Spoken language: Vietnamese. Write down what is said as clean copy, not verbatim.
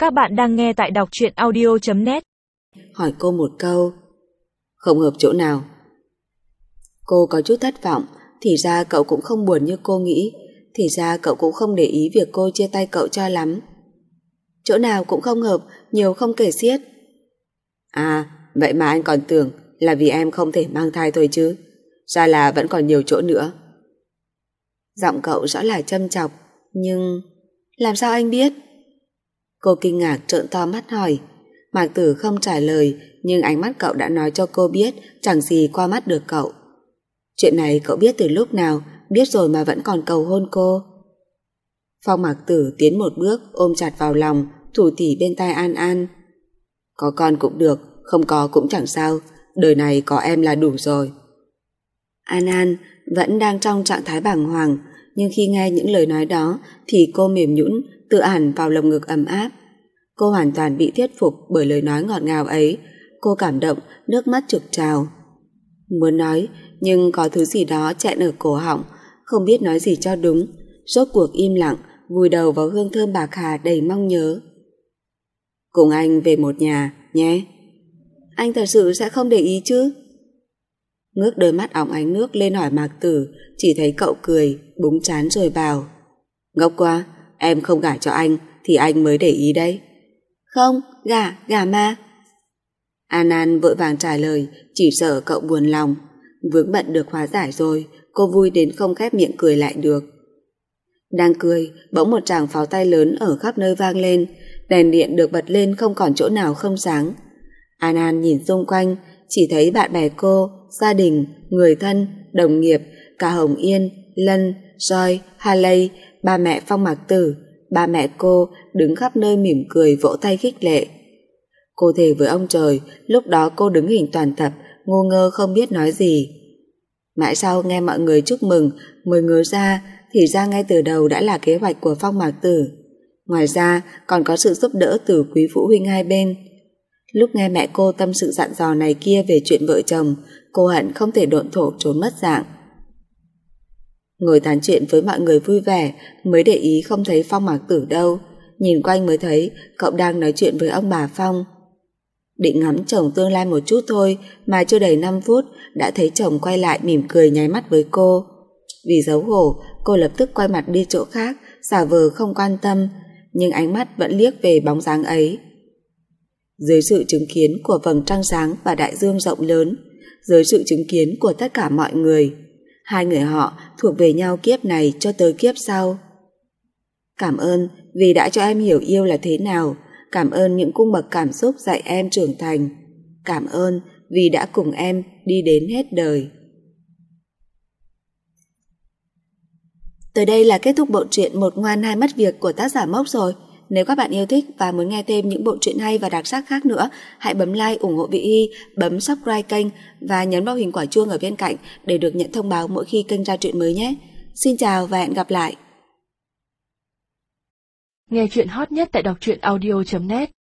Các bạn đang nghe tại đọc truyện audio.net. Hỏi cô một câu. Không hợp chỗ nào? Cô có chút thất vọng. Thì ra cậu cũng không buồn như cô nghĩ. Thì ra cậu cũng không để ý việc cô chia tay cậu cho lắm. Chỗ nào cũng không hợp, nhiều không kể xiết. À, vậy mà anh còn tưởng là vì em không thể mang thai thôi chứ. Ra là vẫn còn nhiều chỗ nữa. Giọng cậu rõ là châm chọc. Nhưng làm sao anh biết? Cô kinh ngạc trợn to mắt hỏi. Mạc Tử không trả lời, nhưng ánh mắt cậu đã nói cho cô biết chẳng gì qua mắt được cậu. Chuyện này cậu biết từ lúc nào, biết rồi mà vẫn còn cầu hôn cô. Phong Mạc Tử tiến một bước ôm chặt vào lòng, thủ thỉ bên tai An An. Có con cũng được, không có cũng chẳng sao, đời này có em là đủ rồi. An An vẫn đang trong trạng thái bàng hoàng, nhưng khi nghe những lời nói đó thì cô mềm nhũn tựa hẳn vào lồng ngực ấm áp. Cô hoàn toàn bị thuyết phục bởi lời nói ngọt ngào ấy. Cô cảm động, nước mắt trực trào. Muốn nói, nhưng có thứ gì đó chẹn ở cổ họng, không biết nói gì cho đúng. Rốt cuộc im lặng, vùi đầu vào hương thơm bạc hà đầy mong nhớ. Cùng anh về một nhà, nhé. Anh thật sự sẽ không để ý chứ? Ngước đôi mắt óng ánh nước lên hỏi Mạc Tử, chỉ thấy cậu cười, búng trán rồi bảo. Ngốc quá, em không gả cho anh thì anh mới để ý đấy. Không, gả mà. An An vội vàng trả lời, chỉ sợ cậu buồn lòng. Vướng bận được hóa giải rồi, cô vui đến không khép miệng cười lại được. Đang cười, bỗng một tràng pháo tay lớn ở khắp nơi vang lên, đèn điện được bật lên không còn chỗ nào không sáng. An An nhìn xung quanh, chỉ thấy bạn bè cô, gia đình, người thân, đồng nghiệp, cả Hồng Yên, Lân, Joy, Harley, ba mẹ Phong Mạc Tử, ba mẹ cô đứng khắp nơi mỉm cười vỗ tay khích lệ. Cô thề với ông trời, lúc đó cô đứng hình toàn tập, ngu ngơ không biết nói gì. Mãi sau nghe mọi người chúc mừng mới ngớ ra, thì ra ngay từ đầu đã là kế hoạch của Phong Mạc Tử. Ngoài ra còn có sự giúp đỡ từ quý phụ huynh hai bên. Lúc nghe mẹ cô tâm sự dặn dò này kia về chuyện vợ chồng, cô hận không thể độn thổ trốn mất dạng. Ngồi tán chuyện với mọi người vui vẻ, mới để ý không thấy Phong Mạc Tử đâu. Nhìn quanh mới thấy cậu đang nói chuyện với ông bà Phong. Định ngắm chồng tương lai một chút thôi mà chưa đầy 5 phút đã thấy chồng quay lại mỉm cười nháy mắt với cô. Vì xấu hổ, cô lập tức quay mặt đi chỗ khác, giả vờ không quan tâm, nhưng ánh mắt vẫn liếc về bóng dáng ấy. Dưới sự chứng kiến của vầng trăng sáng và đại dương rộng lớn, dưới sự chứng kiến của tất cả mọi người, hai người họ thuộc về nhau kiếp này cho tới kiếp sau. Cảm ơn vì đã cho em hiểu yêu là thế nào. Cảm ơn những cung bậc cảm xúc dạy em trưởng thành. Cảm ơn vì đã cùng em đi đến hết đời. Tới đây là kết thúc bộ truyện Một Ngoan Hai Mất Việc của tác giả Mốc rồi. Nếu các bạn yêu thích và muốn nghe thêm những bộ truyện hay và đặc sắc khác nữa, hãy bấm like ủng hộ Vị Hy, bấm subscribe kênh và nhấn vào hình quả chuông ở bên cạnh để được nhận thông báo mỗi khi kênh ra truyện mới nhé. Xin chào và hẹn gặp lại. Nghe truyện hot nhất tại đọc truyện audio.net.